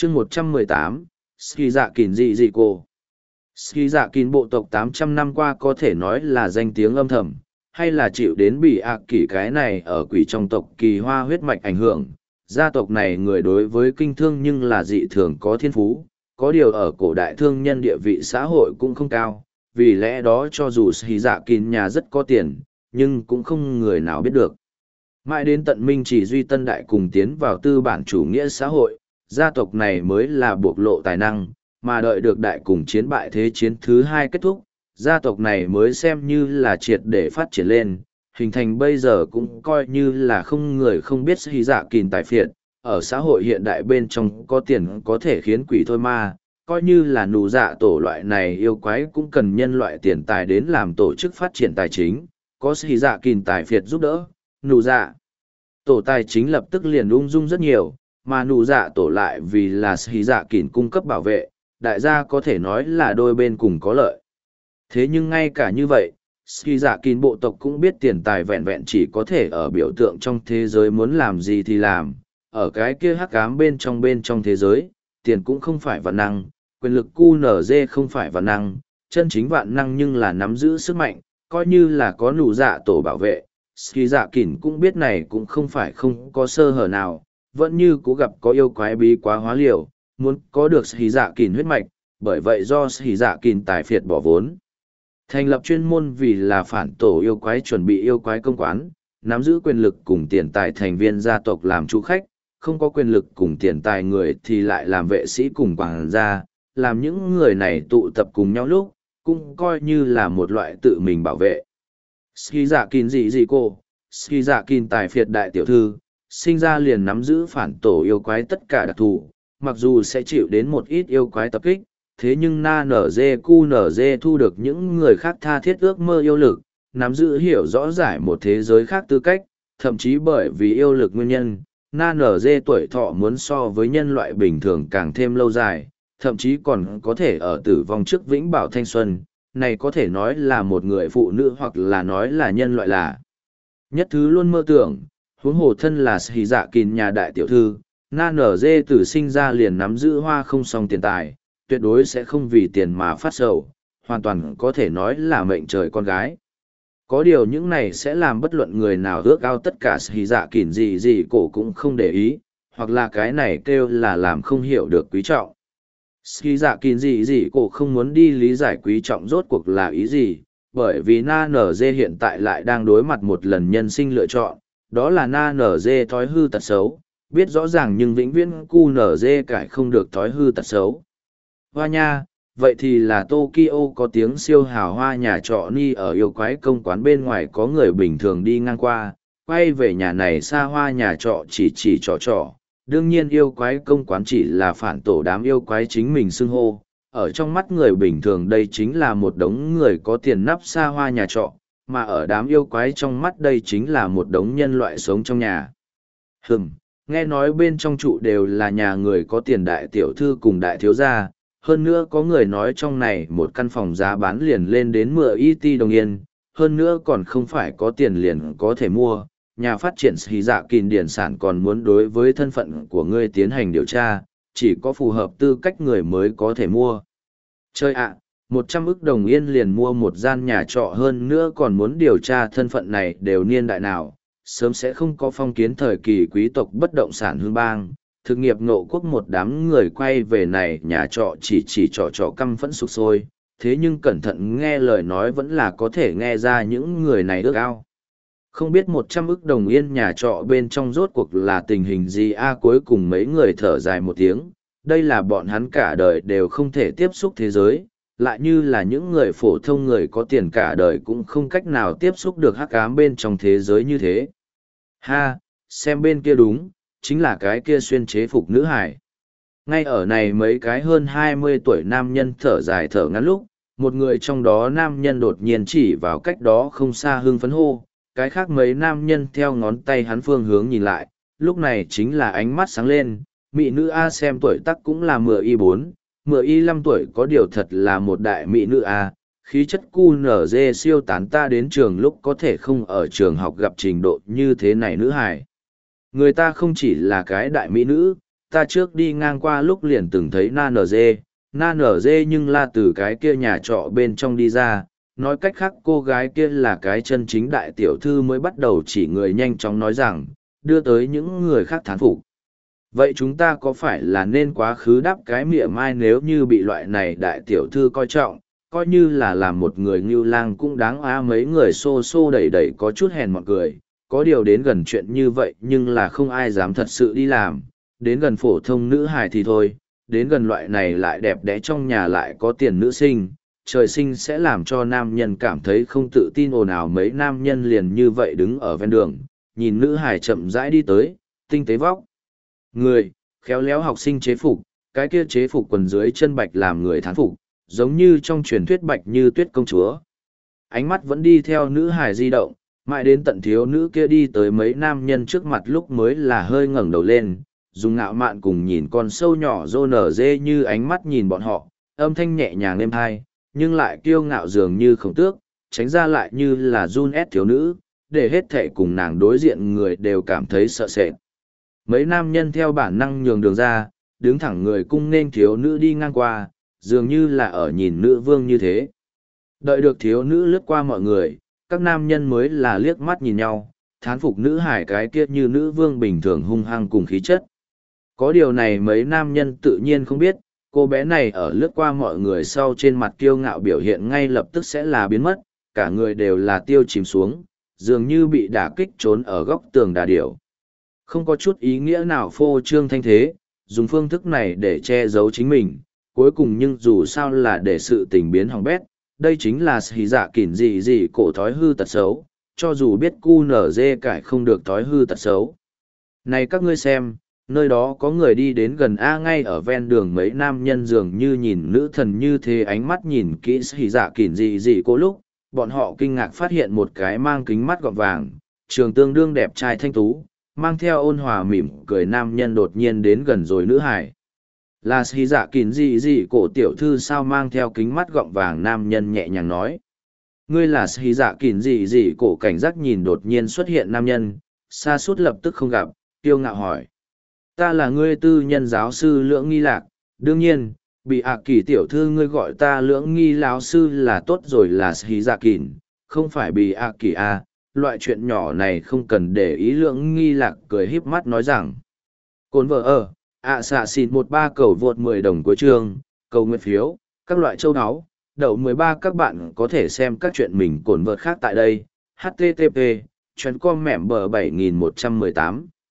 chương 118, Ski Dạ Kìn Dị Dị Cô. Ski Dạ Kìn bộ tộc 800 năm qua có thể nói là danh tiếng âm thầm, hay là chịu đến bị ạc kỷ cái này ở quỷ trong tộc kỳ hoa huyết mạch ảnh hưởng. Gia tộc này người đối với kinh thương nhưng là dị thường có thiên phú, có điều ở cổ đại thương nhân địa vị xã hội cũng không cao, vì lẽ đó cho dù Ski Dạ Kìn nhà rất có tiền, nhưng cũng không người nào biết được. Mãi đến tận Minh Chỉ Duy Tân Đại cùng tiến vào tư bản chủ nghĩa xã hội, gia tộc này mới là bộc lộ tài năng, mà đợi được đại cùng chiến bại thế chiến thứ hai kết thúc, gia tộc này mới xem như là triệt để phát triển lên, hình thành bây giờ cũng coi như là không người không biết Ski Dạ Kìn tài phiệt, ở xã hội hiện đại bên trong có tiền có thể khiến quỷ thôi ma, coi như là nụ dạ tổ loại này yêu quái cũng cần nhân loại tiền tài đến làm tổ chức phát triển tài chính, có Ski Dạ Kìn tài phiệt giúp đỡ, nụ dạ tổ tài chính lập tức liền ung dung rất nhiều, mà nụ dạ tổ lại vì là Ski Dạ Kìn cung cấp bảo vệ, đại gia có thể nói là đôi bên cùng có lợi. Thế nhưng ngay cả như vậy, Ski Dạ Kìn bộ tộc cũng biết tiền tài vẹn vẹn chỉ có thể ở biểu tượng trong thế giới muốn làm gì thì làm, ở cái kia hắc ám bên trong thế giới, tiền cũng không phải vạn năng, quyền lực QNZ không phải vạn năng, chân chính vạn năng nhưng là nắm giữ sức mạnh, coi như là có nụ dạ tổ bảo vệ. Ski Dạ Kìn cũng biết này cũng không phải không có sơ hở nào, vẫn như cố gặp có yêu quái bí quá hóa liều, muốn có được Ski Dạ Kìn huyết mạch, bởi vậy do Ski Dạ Kìn tài phiệt bỏ vốn. Thành lập chuyên môn vì là phản tổ yêu quái chuẩn bị yêu quái công quán, nắm giữ quyền lực cùng tiền tài thành viên gia tộc làm chủ khách, không có quyền lực cùng tiền tài người thì lại làm vệ sĩ cùng quảng gia, làm những người này tụ tập cùng nhau lúc, cũng coi như là một loại tự mình bảo vệ. Ski Dạ Kìn Dị Dị Cô, Ski Dạ Kìn tài phiệt đại tiểu thư, sinh ra liền nắm giữ phản tổ yêu quái tất cả đặc thù, mặc dù sẽ chịu đến một ít yêu quái tập kích, thế nhưng na nở dê cu nở dê thu được những người khác tha thiết ước mơ yêu lực, nắm giữ hiểu rõ giải một thế giới khác tư cách, thậm chí bởi vì yêu lực nguyên nhân, na nở dê tuổi thọ muốn so với nhân loại bình thường càng thêm lâu dài, thậm chí còn có thể ở tử vong trước vĩnh bảo thanh xuân. Này có thể nói là một người phụ nữ hoặc là nói là nhân loại là nhất thứ luôn mơ tưởng, huống hồ thân là Ski Dạ Kìn nhà đại tiểu thư, na nở dê từ sinh ra liền nắm giữ hoa không song tiền tài, tuyệt đối sẽ không vì tiền mà phát sầu, hoàn toàn có thể nói là mệnh trời con gái. Có điều những này sẽ làm bất luận người nào ước ao tất cả Ski Dạ Kìn gì gì cổ cũng không để ý, hoặc là cái này kêu là làm không hiểu được quý trọng. Ski Dạ Kìn gì gì cổ không muốn đi lý giải quý trọng rốt cuộc là ý gì, bởi vì na nở dê hiện tại lại đang đối mặt một lần nhân sinh lựa chọn, đó là na nở dê thói hư tật xấu, biết rõ ràng nhưng vĩnh viễn cu nở dê cải không được thói hư tật xấu. Hoa nha, vậy thì là Tokyo có tiếng siêu hào hoa nhà trọ ni ở yêu quái công quán bên ngoài có người bình thường đi ngang qua, quay về nhà này xa hoa nhà trọ chỉ trọ. Đương nhiên yêu quái công quán chỉ là phản tổ đám yêu quái chính mình xưng hô, ở trong mắt người bình thường đây chính là một đống người có tiền nắp xa hoa nhà trọ, mà ở đám yêu quái trong mắt đây chính là một đống nhân loại sống trong nhà. Nghe nói bên trong trụ đều là nhà người có tiền đại tiểu thư cùng đại thiếu gia, hơn nữa có người nói trong này một căn phòng giá bán liền lên đến 10 IT đồng yên, hơn nữa còn không phải có tiền liền có thể mua. Nhà phát triển Ski Dạ Kìn điển sản còn muốn đối với thân phận của ngươi tiến hành điều tra, chỉ có phù hợp tư cách người mới có thể mua. Chơi ạ, 100 ức đồng yên liền mua một gian nhà trọ, hơn nữa còn muốn điều tra thân phận này đều niên đại nào, sớm sẽ không có phong kiến thời kỳ quý tộc bất động sản hương bang. Thực nghiệp ngộ quốc một đám người quay về này nhà trọ chỉ trọ căm phẫn sục sôi, thế nhưng cẩn thận nghe lời nói vẫn là có thể nghe ra những người này ước ao. Không biết 100 ức đồng yên nhà trọ bên trong rốt cuộc là tình hình gì cuối cùng mấy người thở dài một tiếng, đây là bọn hắn cả đời đều không thể tiếp xúc thế giới, lại như là những người phổ thông người có tiền cả đời cũng không cách nào tiếp xúc được hắc ám bên trong thế giới như thế. Ha, xem bên kia đúng, chính là cái kia xuyên chế phục nữ hải. Ngay ở này mấy cái hơn 20 tuổi nam nhân thở dài thở ngắn lúc, một người trong đó nam nhân đột nhiên chỉ vào cách đó không xa hưng phấn hô, cái khác mấy nam nhân theo ngón tay hắn phương hướng nhìn lại, lúc này chính là ánh mắt sáng lên, mỹ nữ A xem tuổi tác cũng là 10Y4, 10Y5 tuổi có điều thật là một đại mỹ nữ A, khí chất QNZ siêu tán, ta đến trường lúc có thể không ở trường học gặp trình độ như thế này nữ hài. Người ta không chỉ là cái đại mỹ nữ, ta trước đi ngang qua lúc liền từng thấy na nở dê nhưng la từ cái kia nhà trọ bên trong đi ra, nói cách khác cô gái kia là cái chân chính đại tiểu thư mới bắt đầu chỉ người nhanh chóng nói rằng, đưa tới những người khác thán phục. Vậy chúng ta có phải là nên quá khứ đáp cái mỉa mai nếu như bị loại này đại tiểu thư coi trọng, coi như là làm một người ngưu lang cũng đáng á mấy người xô xô đẩy đẩy có chút hèn mọn cười, có điều đến gần chuyện như vậy nhưng là không ai dám thật sự đi làm, đến gần phổ thông nữ hài thì thôi, đến gần loại này lại đẹp đẽ trong nhà lại có tiền nữ sinh, trời sinh sẽ làm cho nam nhân cảm thấy không tự tin ồn ào mấy nam nhân liền như vậy đứng ở ven đường, nhìn nữ hài chậm rãi đi tới, tinh tế vóc. Người, khéo léo học sinh chế phục, cái kia chế phục quần dưới chân bạch làm người thán phục, giống như trong truyền thuyết bạch như tuyết công chúa. Ánh mắt vẫn đi theo nữ hài di động, mãi đến tận thiếu nữ kia đi tới mấy nam nhân trước mặt lúc mới là hơi ngẩng đầu lên, dùng ngạo mạn cùng nhìn con sâu nhỏ rô nở dê như ánh mắt nhìn bọn họ, âm thanh nhẹ nhàng êm hai, nhưng lại kiêu ngạo dường như khổng tước, tránh ra lại như là run ép thiếu nữ, để hết thệ cùng nàng đối diện người đều cảm thấy sợ sệt. Mấy nam nhân theo bản năng nhường đường ra, đứng thẳng người cung nên thiếu nữ đi ngang qua, dường như là ở nhìn nữ vương như thế. Đợi được thiếu nữ lướt qua mọi người, các nam nhân mới là liếc mắt nhìn nhau, thán phục nữ hải cái kia như nữ vương bình thường hung hăng cùng khí chất. Có điều này mấy nam nhân tự nhiên không biết, cô bé này ở lướt qua mọi người sau trên mặt kiêu ngạo biểu hiện ngay lập tức sẽ là biến mất, cả người đều là tiêu chìm xuống, dường như bị đả kích trốn ở góc tường đà điểu. Không có chút ý nghĩa nào phô trương thanh thế, dùng phương thức này để che giấu chính mình, cuối cùng nhưng dù sao là để sự tình biến hỏng bét, đây chính là hí dạ kỉn gì cổ thói hư tật xấu, cho dù biết cu nở dê cải không được thói hư tật xấu. Này các ngươi xem, nơi đó có người đi đến gần A ngay ở ven đường mấy nam nhân dường như nhìn nữ thần như thế ánh mắt nhìn kỹ hí dạ kỉn gì cổ lúc, bọn họ kinh ngạc phát hiện một cái mang kính mắt gọt vàng, trường tương đương đẹp trai thanh tú, mang theo ôn hòa mỉm cười nam nhân đột nhiên đến gần rồi nữ hải. Là hí dạ kỉn gì cổ tiểu thư sao mang theo kính mắt gọng vàng nam nhân nhẹ nhàng nói. Ngươi là hí dạ kỉn gì cổ cảnh giác nhìn đột nhiên xuất hiện nam nhân, xa suốt lập tức không gặp, kiêu ngạo hỏi. Ta là ngươi tư nhân giáo sư Lưỡng Nghi Lạc, đương nhiên, bị kỳ tiểu thư ngươi gọi ta Lưỡng Nghi lão sư là tốt rồi là hí dạ kỉn, không phải bị kỳ a. Loại chuyện nhỏ này không cần để ý. Lưỡng Nghi Lạc cười híp mắt nói rằng. Cồn vợ ở, xạ xịt 13 cầu vượt 10 đồng của chương, cầu nguyện phiếu, các loại châu áo, đậu 13 các bạn có thể xem các chuyện mình cồn vợt khác tại đây. HTTP, chuyến com mẻm bờ 7118.